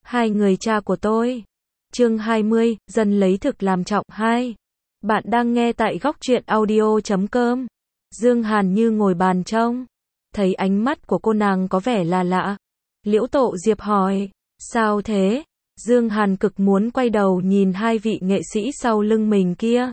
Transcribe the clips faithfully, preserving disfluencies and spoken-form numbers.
Hai người cha của tôi. Chương hai mươi, dần lấy thực làm trọng hai. Bạn đang nghe tại góc truyện audio chấm com. Dương Hàn như ngồi bàn trông. Thấy ánh mắt của cô nàng có vẻ là lạ. Liễu Tộ Diệp hỏi, sao thế? Dương Hàn cực muốn quay đầu nhìn hai vị nghệ sĩ sau lưng mình kia.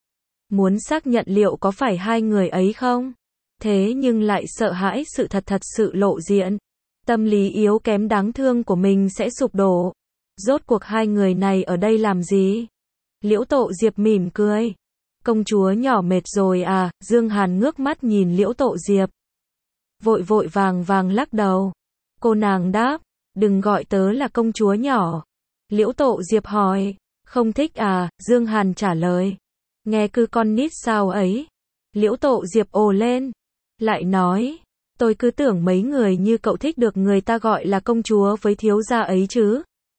Muốn xác nhận liệu có phải hai người ấy không? Thế nhưng lại sợ hãi sự thật thật sự lộ diện. Tâm lý yếu kém đáng thương của mình sẽ sụp đổ. Rốt cuộc hai người này ở đây làm gì? Liễu Tộ Diệp mỉm cười. Công chúa nhỏ mệt rồi à? Dương Hàn ngước mắt nhìn Liễu Tộ Diệp. Vội vội vàng vàng lắc đầu. Cô nàng đáp, đừng gọi tớ là công chúa nhỏ. Liễu Tộ Diệp hỏi, không thích à? Dương Hàn trả lời, nghe cứ con nít sao ấy. Liễu Tộ Diệp ồ lên, lại nói, tôi cứ tưởng mấy người như cậu thích được người ta gọi là công chúa với thiếu gia ấy chứ.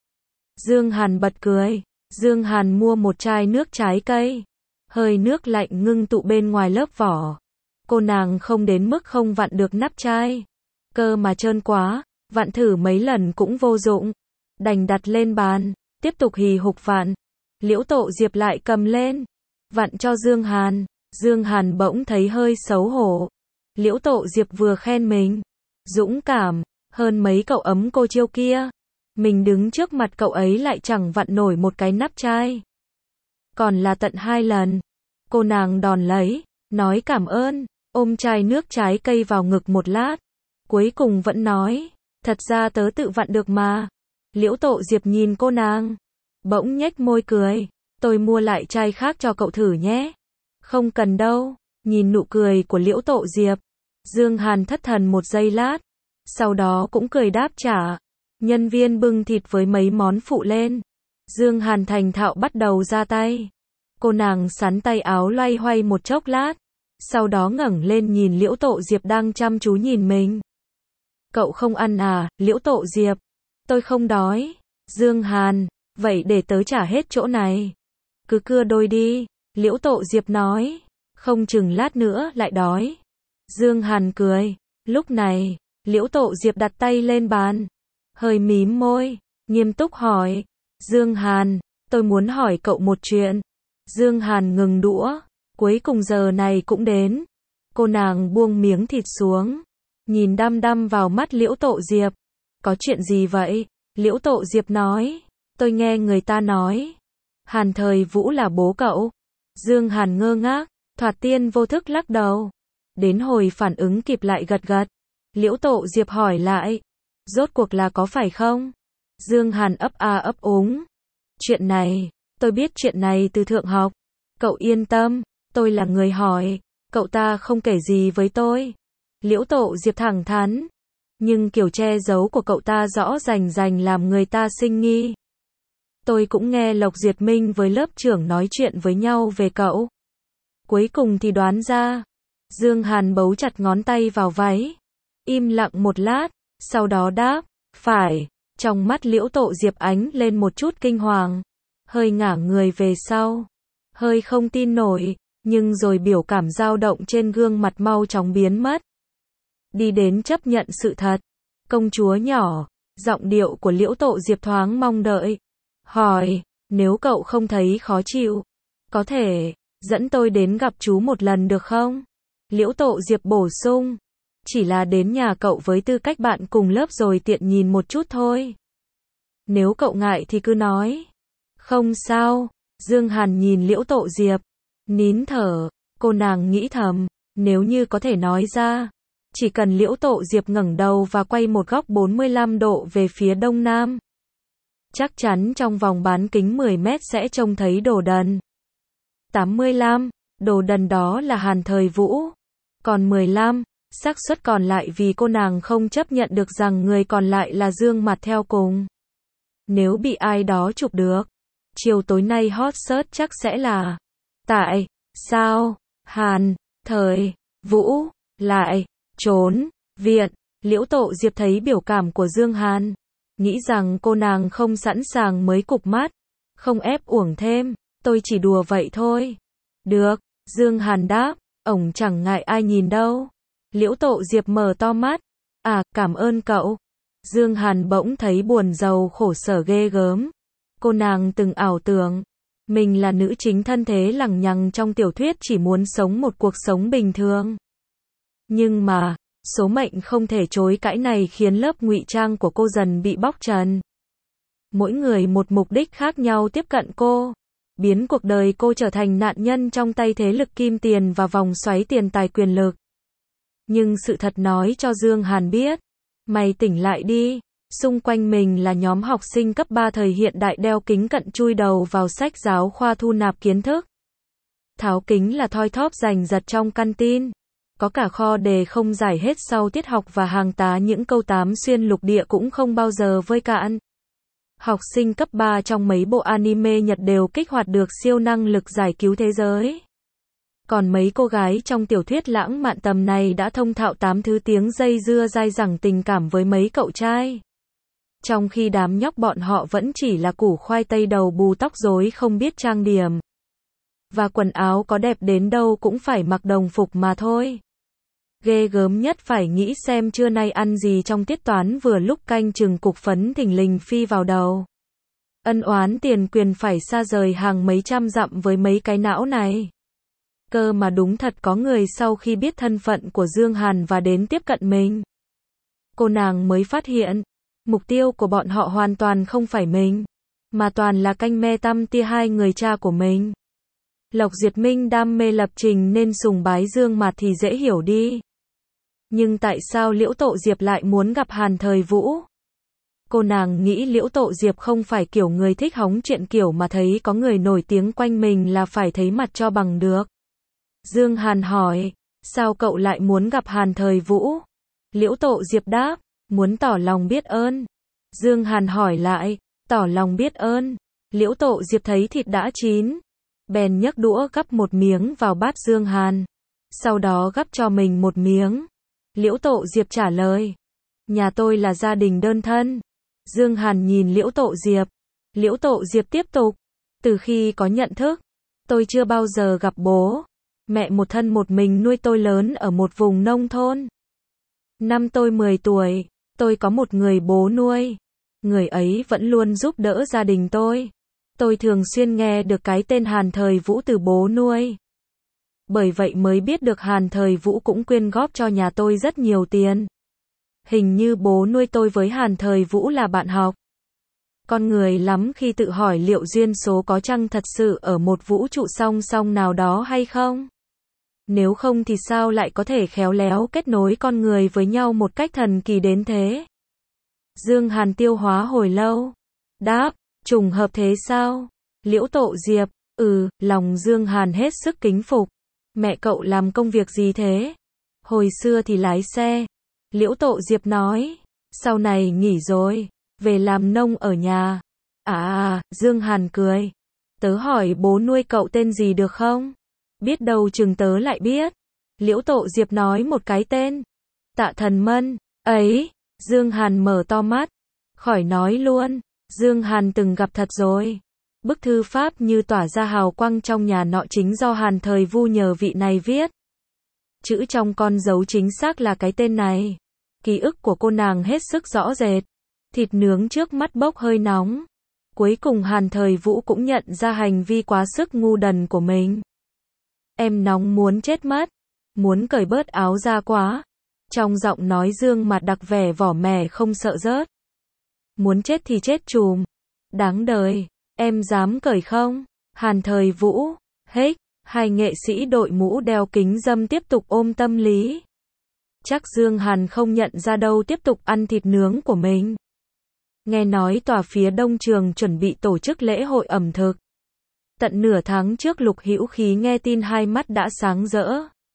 Dương Hàn bật cười. Dương Hàn mua một chai nước trái cây. Hơi nước lạnh ngưng tụ bên ngoài lớp vỏ. Cô nàng không đến mức không vặn được nắp chai. Cơ mà trơn quá, vặn thử mấy lần cũng vô dụng. Đành đặt lên bàn, tiếp tục hì hục vặn. Liễu Tộ Diệp lại cầm lên, vặn cho Dương Hàn. Dương Hàn bỗng thấy hơi xấu hổ. Liễu Tộ Diệp vừa khen mình dũng cảm hơn mấy cậu ấm cô chiêu kia. Mình đứng trước mặt cậu ấy lại chẳng vặn nổi một cái nắp chai. Còn là tận hai lần. Cô nàng đòn lấy, nói cảm ơn, ôm chai nước trái cây vào ngực một lát. Cuối cùng vẫn nói, thật ra tớ tự vặn được mà. Liễu Tộ Diệp nhìn cô nàng, bỗng nhếch môi cười, tôi mua lại chai khác cho cậu thử nhé. Không cần đâu. Nhìn nụ cười của Liễu Tộ Diệp, Dương Hàn thất thần một giây lát, sau đó cũng cười đáp trả. Nhân viên bưng thịt với mấy món phụ lên. Dương Hàn thành thạo bắt đầu ra tay. Cô nàng sắn tay áo loay hoay một chốc lát, sau đó ngẩng lên nhìn Liễu Tộ Diệp đang chăm chú nhìn mình. Cậu không ăn à? Liễu Tộ Diệp, tôi không đói. Dương Hàn, vậy để tớ trả hết chỗ này. Cứ cưa đôi đi. Liễu Tộ Diệp nói, không chừng lát nữa lại đói. Dương Hàn cười. Lúc này, Liễu Tộ Diệp đặt tay lên bàn, hơi mím môi, nghiêm túc hỏi, Dương Hàn, tôi muốn hỏi cậu một chuyện. Dương Hàn ngừng đũa, cuối cùng giờ này cũng đến. Cô nàng buông miếng thịt xuống, nhìn đăm đăm vào mắt Liễu Tộ Diệp. Có chuyện gì vậy? Liễu Tộ Diệp nói, tôi nghe người ta nói, Hàn Thời Vũ là bố cậu. Dương Hàn ngơ ngác, thoạt tiên vô thức lắc đầu. Đến hồi phản ứng kịp lại gật gật. Liễu Tộ Diệp hỏi lại, rốt cuộc là có phải không? Dương Hàn ấp a ấp úng. Chuyện này, tôi biết chuyện này từ thượng học. Cậu yên tâm, tôi là người hỏi, cậu ta không kể gì với tôi. Liễu Tộ Diệp thẳng thắn. Nhưng kiểu che giấu của cậu ta rõ rành rành làm người ta sinh nghi. Tôi cũng nghe Lộc Duyệt Minh với lớp trưởng nói chuyện với nhau về cậu. Cuối cùng thì đoán ra. Dương Hàn bấu chặt ngón tay vào váy. Im lặng một lát, sau đó đáp, phải. Trong mắt Liễu Tộ Diệp ánh lên một chút kinh hoàng. Hơi ngả người về sau. Hơi không tin nổi, nhưng rồi biểu cảm dao động trên gương mặt mau chóng biến mất. Đi đến chấp nhận sự thật. Công chúa nhỏ, giọng điệu của Liễu Tộ Diệp thoáng mong đợi. Hỏi, nếu cậu không thấy khó chịu, có thể dẫn tôi đến gặp chú một lần được không? Liễu Tộ Diệp bổ sung, chỉ là đến nhà cậu với tư cách bạn cùng lớp rồi tiện nhìn một chút thôi. Nếu cậu ngại thì cứ nói. Không sao. Dương Hàn nhìn Liễu Tộ Diệp, nín thở. Cô nàng nghĩ thầm, nếu như có thể nói ra, chỉ cần Liễu Tộ Diệp ngẩng đầu và quay một góc bốn mươi lăm độ về phía đông nam, chắc chắn trong vòng bán kính mười mét sẽ trông thấy đồ đần. tám mươi lăm, đồ đần đó là Hàn Thời Vũ. Còn mười lăm, xác suất còn lại vì cô nàng không chấp nhận được rằng người còn lại là Dương Mặt theo cùng. Nếu bị ai đó chụp được, chiều tối nay hot search chắc sẽ là tại sao Hàn Thời Vũ lại trốn viện. Liễu Tộ Diệp thấy biểu cảm của Dương Hàn, nghĩ rằng cô nàng không sẵn sàng mới cụp mắt, không ép uổng thêm, tôi chỉ đùa vậy thôi. Được, Dương Hàn đáp, ổng chẳng ngại ai nhìn đâu. Liễu Tộ Diệp mở to mắt, à, cảm ơn cậu. Dương Hàn bỗng thấy buồn rầu khổ sở ghê gớm. Cô nàng từng ảo tưởng, mình là nữ chính thân thế lằng nhằng trong tiểu thuyết chỉ muốn sống một cuộc sống bình thường. Nhưng mà, số mệnh không thể chối cãi này khiến lớp ngụy trang của cô dần bị bóc trần. Mỗi người một mục đích khác nhau tiếp cận cô, biến cuộc đời cô trở thành nạn nhân trong tay thế lực kim tiền và vòng xoáy tiền tài quyền lực. Nhưng sự thật nói cho Dương Hàn biết, mày tỉnh lại đi, xung quanh mình là nhóm học sinh cấp ba thời hiện đại đeo kính cận chui đầu vào sách giáo khoa thu nạp kiến thức. Tháo kính là thoi thóp giành giật trong căn tin. Có cả kho đề không giải hết sau tiết học và hàng tá những câu tám xuyên lục địa cũng không bao giờ vơi cạn. Học sinh cấp ba trong mấy bộ anime Nhật đều kích hoạt được siêu năng lực giải cứu thế giới. Còn mấy cô gái trong tiểu thuyết lãng mạn tầm này đã thông thạo tám thứ tiếng dây dưa dai dẳng tình cảm với mấy cậu trai. Trong khi đám nhóc bọn họ vẫn chỉ là củ khoai tây đầu bù tóc rối không biết trang điểm. Và quần áo có đẹp đến đâu cũng phải mặc đồng phục mà thôi. Ghê gớm nhất phải nghĩ xem trưa nay ăn gì trong tiết toán vừa lúc canh chừng cục phấn thình lình phi vào đầu. Ân oán tiền quyền phải xa rời hàng mấy trăm dặm với mấy cái não này. Cơ mà đúng thật có người sau khi biết thân phận của Dương Hàn và đến tiếp cận mình. Cô nàng mới phát hiện, mục tiêu của bọn họ hoàn toàn không phải mình, mà toàn là canh me tăm tia hai người cha của mình. Lộc Diệt Minh đam mê lập trình nên sùng bái Dương Mạt thì dễ hiểu đi. Nhưng tại sao Liễu Tộ Diệp lại muốn gặp Hàn Thời Vũ? Cô nàng nghĩ Liễu Tộ Diệp không phải kiểu người thích hóng chuyện kiểu mà thấy có người nổi tiếng quanh mình là phải thấy mặt cho bằng được. Dương Hàn hỏi, sao cậu lại muốn gặp Hàn Thời Vũ? Liễu Tộ Diệp đáp, muốn tỏ lòng biết ơn. Dương Hàn hỏi lại, tỏ lòng biết ơn. Liễu Tộ Diệp thấy thịt đã chín, bèn nhấc đũa gắp một miếng vào bát Dương Hàn. Sau đó gắp cho mình một miếng. Liễu Tộ Diệp trả lời, nhà tôi là gia đình đơn thân. Dương Hàn nhìn Liễu Tộ Diệp. Liễu Tộ Diệp tiếp tục, từ khi có nhận thức, tôi chưa bao giờ gặp bố. Mẹ một thân một mình nuôi tôi lớn ở một vùng nông thôn. Năm tôi mười tuổi, tôi có một người bố nuôi. Người ấy vẫn luôn giúp đỡ gia đình tôi. Tôi thường xuyên nghe được cái tên Hàn Thời Vũ từ bố nuôi. Bởi vậy mới biết được Hàn Thời Vũ cũng quyên góp cho nhà tôi rất nhiều tiền. Hình như bố nuôi tôi với Hàn Thời Vũ là bạn học. Con người lắm khi tự hỏi liệu duyên số có chăng thật sự ở một vũ trụ song song nào đó hay không? Nếu không thì sao lại có thể khéo léo kết nối con người với nhau một cách thần kỳ đến thế? Dương Hàn tiêu hóa hồi lâu. Đáp, trùng hợp thế sao? Liễu Tộ Diệp, ừ, lòng Dương Hàn hết sức kính phục. Mẹ cậu làm công việc gì thế? Hồi xưa thì lái xe. Liễu Tộ Diệp nói, sau này nghỉ rồi, về làm nông ở nhà. À à, Dương Hàn cười. Tớ hỏi bố nuôi cậu tên gì được không? Biết đâu chừng tớ lại biết. Liễu Tộ Diệp nói một cái tên. Tạ Thần Mân. Ấy, Dương Hàn mở to mắt. Khỏi nói luôn, Dương Hàn từng gặp thật rồi. Bức thư pháp như tỏa ra hào quang trong nhà nọ chính do Hàn Thời Vu nhờ vị này viết. Chữ trong con dấu chính xác là cái tên này. Ký ức của cô nàng hết sức rõ rệt. Thịt nướng trước mắt bốc hơi nóng. Cuối cùng Hàn Thời Vũ cũng nhận ra hành vi quá sức ngu đần của mình. Em nóng muốn chết mất. Muốn cởi bớt áo ra quá. Trong giọng nói Dương Mạt đặc vẻ vỏ mẻ không sợ rớt. Muốn chết thì chết chùm. Đáng đời. Em dám cởi không? Hàn Thời Vũ, hếch, hai nghệ sĩ đội mũ đeo kính râm tiếp tục ôm tâm lý. Chắc Dương Hàn không nhận ra đâu tiếp tục ăn thịt nướng của mình. Nghe nói tòa phía đông trường chuẩn bị tổ chức lễ hội ẩm thực. Tận nửa tháng trước Lục Hữu Khí nghe tin hai mắt đã sáng rỡ.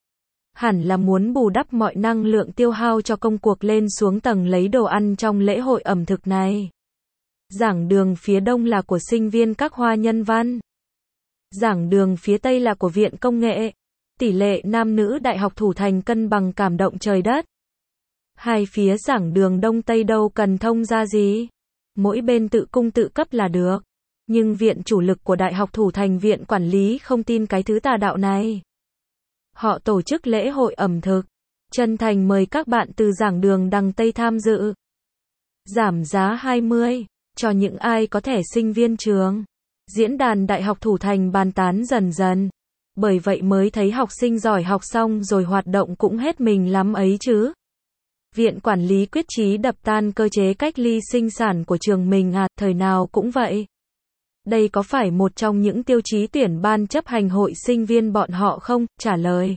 Hẳn là muốn bù đắp mọi năng lượng tiêu hao cho công cuộc lên xuống tầng lấy đồ ăn trong lễ hội ẩm thực này. Giảng đường phía đông là của sinh viên các khoa nhân văn. Giảng đường phía tây là của Viện Công nghệ. Tỷ lệ nam nữ Đại học Thủ Thành cân bằng cảm động trời đất. Hai phía giảng đường đông tây đâu cần thông ra gì. Mỗi bên tự cung tự cấp là được. Nhưng viện chủ lực của Đại học Thủ Thành Viện Quản lý không tin cái thứ tà đạo này. Họ tổ chức lễ hội ẩm thực. Chân thành mời các bạn từ giảng đường đằng Tây tham dự. Giảm giá hai mươi, cho những ai có thẻ sinh viên trường. Diễn đàn Đại học Thủ Thành bàn tán dần dần. Bởi vậy mới thấy học sinh giỏi học xong rồi hoạt động cũng hết mình lắm ấy chứ. Viện Quản lý quyết chí đập tan cơ chế cách ly sinh sản của trường mình à, thời nào cũng vậy. Đây có phải một trong những tiêu chí tuyển ban chấp hành hội sinh viên bọn họ không? Trả lời.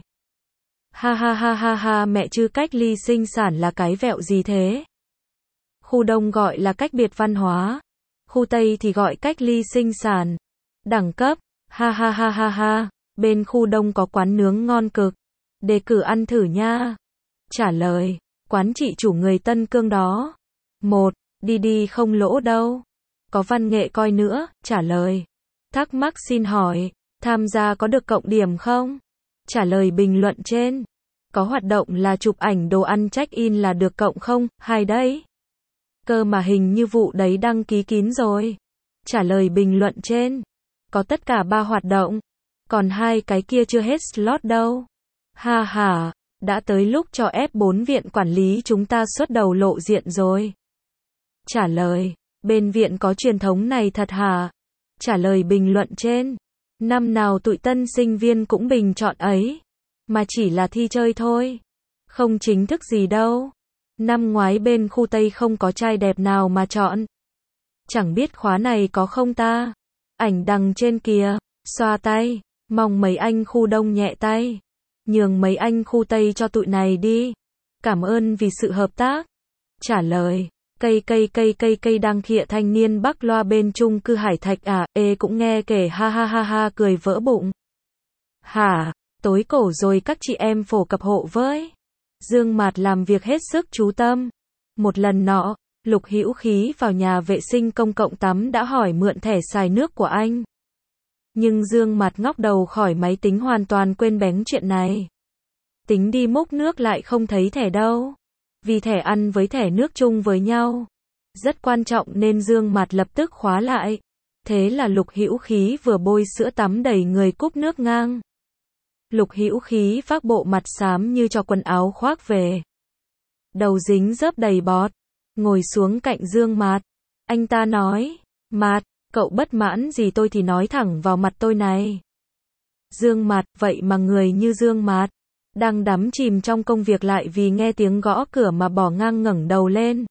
Ha ha ha ha ha mẹ chứ cách ly sinh sản là cái vẹo gì thế? Khu Đông gọi là cách biệt văn hóa. Khu Tây thì gọi cách ly sinh sản. Đẳng cấp. Ha ha ha ha ha. Bên khu Đông có quán nướng ngon cực. Đề cử ăn thử nha. Trả lời. Quán chị chủ người Tân Cương đó. Một. Đi đi không lỗ đâu. Có văn nghệ coi nữa. Trả lời. Thắc mắc xin hỏi. Tham gia có được cộng điểm không? Trả lời bình luận trên. Có hoạt động là chụp ảnh đồ ăn check-in là được cộng không? Hay đấy. Cơ mà hình như vụ đấy đăng ký kín rồi. Trả lời bình luận trên. Có tất cả ba hoạt động. Còn hai cái kia chưa hết slot đâu. Ha ha, đã tới lúc cho ép bốn viện quản lý chúng ta xuất đầu lộ diện rồi. Trả lời. Bên viện có truyền thống này thật hả? Trả lời bình luận trên. Năm nào tụi tân sinh viên cũng bình chọn ấy. Mà chỉ là thi chơi thôi. Không chính thức gì đâu. Năm ngoái bên khu Tây không có trai đẹp nào mà chọn. Chẳng biết khóa này có không ta? Ảnh đằng trên kìa. Xoa tay. Mong mấy anh khu Đông nhẹ tay. Nhường mấy anh khu Tây cho tụi này đi. Cảm ơn vì sự hợp tác. Trả lời. Cây cây cây cây cây đang khịa thanh niên Bắc loa bên chung cư Hải Thạch à, ê cũng nghe kể ha ha ha ha cười vỡ bụng. Hả, tối cổ rồi các chị em phổ cập hộ với. Dương Mạt làm việc hết sức chú tâm. Một lần nọ, Lục Hữu Khí vào nhà vệ sinh công cộng tắm đã hỏi mượn thẻ xài nước của anh. Nhưng Dương Mạt ngóc đầu khỏi máy tính hoàn toàn quên bén chuyện này. Tính đi múc nước lại không thấy thẻ đâu. Vì thẻ ăn với thẻ nước chung với nhau. Rất quan trọng nên Dương Mạt lập tức khóa lại. Thế là Lục Hữu Khí vừa bôi sữa tắm đẩy người cúp nước ngang. Lục Hữu Khí vác bộ mặt xám như cho quần áo khoác về. Đầu dính dớp đầy bọt. Ngồi xuống cạnh Dương Mạt. Anh ta nói, Mạt, cậu bất mãn gì tôi thì nói thẳng vào mặt tôi này. Dương Mạt, vậy mà người như Dương Mạt đang đắm chìm trong công việc lại vì nghe tiếng gõ cửa mà bỏ ngang ngẩng đầu lên.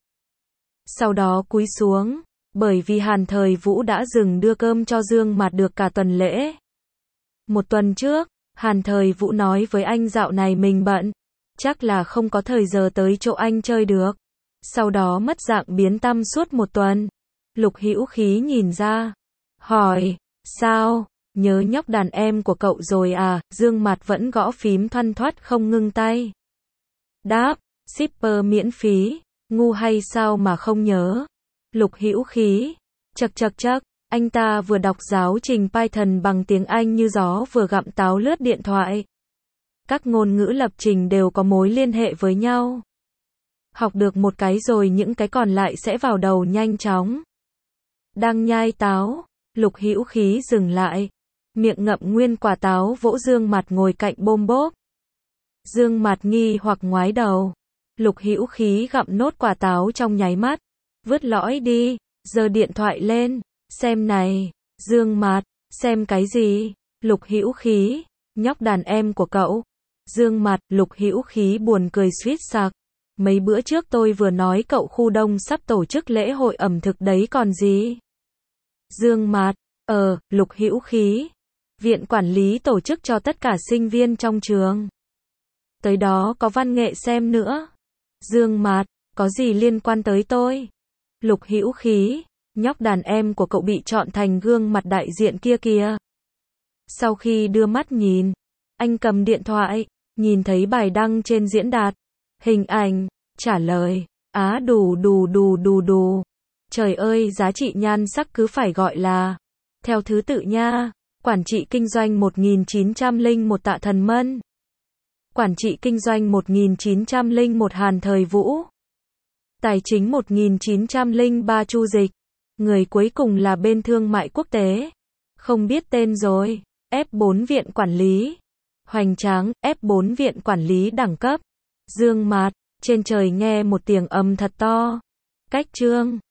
Sau đó cúi xuống, bởi vì Hàn Thời Vũ đã dừng đưa cơm cho Dương Mạt được cả tuần lễ. Một tuần trước, Hàn Thời Vũ nói với anh dạo này mình bận, chắc là không có thời giờ tới chỗ anh chơi được. Sau đó mất dạng biến tăm suốt một tuần. Lục Hữu Khí nhìn ra, hỏi, sao? Nhớ nhóc đàn em của cậu rồi à? Dương Mạt vẫn gõ phím thoăn thoắt không ngưng tay. Đáp, shipper miễn phí, ngu hay sao mà không nhớ? Lục Hữu Khí, chậc chậc chậc, anh ta vừa đọc giáo trình Python bằng tiếng Anh như gió vừa gặm táo lướt điện thoại. Các ngôn ngữ lập trình đều có mối liên hệ với nhau. Học được một cái rồi những cái còn lại sẽ vào đầu nhanh chóng. Đang nhai táo, Lục Hữu Khí dừng lại. Miệng ngậm nguyên quả táo vỗ Dương Mạt ngồi cạnh bôm bốp. Dương Mạt nghi hoặc ngoái đầu. Lục Hữu Khí gặm nốt quả táo trong nháy mắt. Vứt lõi đi, giơ điện thoại lên. Xem này, Dương Mạt, xem cái gì? Lục Hữu Khí, nhóc đàn em của cậu. Dương Mạt, Lục Hữu Khí buồn cười suýt sặc. Mấy bữa trước tôi vừa nói cậu khu Đông sắp tổ chức lễ hội ẩm thực đấy còn gì? Dương Mạt, ờ, Lục Hữu Khí. Viện quản lý tổ chức cho tất cả sinh viên trong trường. Tới đó có văn nghệ xem nữa. Dương Mạt, có gì liên quan tới tôi? Lục Hữu Khí, nhóc đàn em của cậu bị chọn thành gương mặt đại diện kia kìa. Sau khi đưa mắt nhìn, anh cầm điện thoại, nhìn thấy bài đăng trên diễn đàn. Hình ảnh, trả lời, á đù đù đù đù đù. Trời ơi, giá trị nhan sắc cứ phải gọi là, theo thứ tự nha. Quản trị kinh doanh một nghìn chín trăm lẻ một Tạ Thần Mân. Quản trị kinh doanh một nghìn chín trăm lẻ một Hàn Thời Vũ. Tài chính một nghìn chín trăm lẻ ba Chu Dịch. Người cuối cùng là bên thương mại quốc tế. Không biết tên rồi. ép bốn Viện Quản lý. Hoành tráng, ép bốn Viện Quản lý đẳng cấp. Dương Mạt, trên trời nghe một tiếng ầm thật to. Cách chương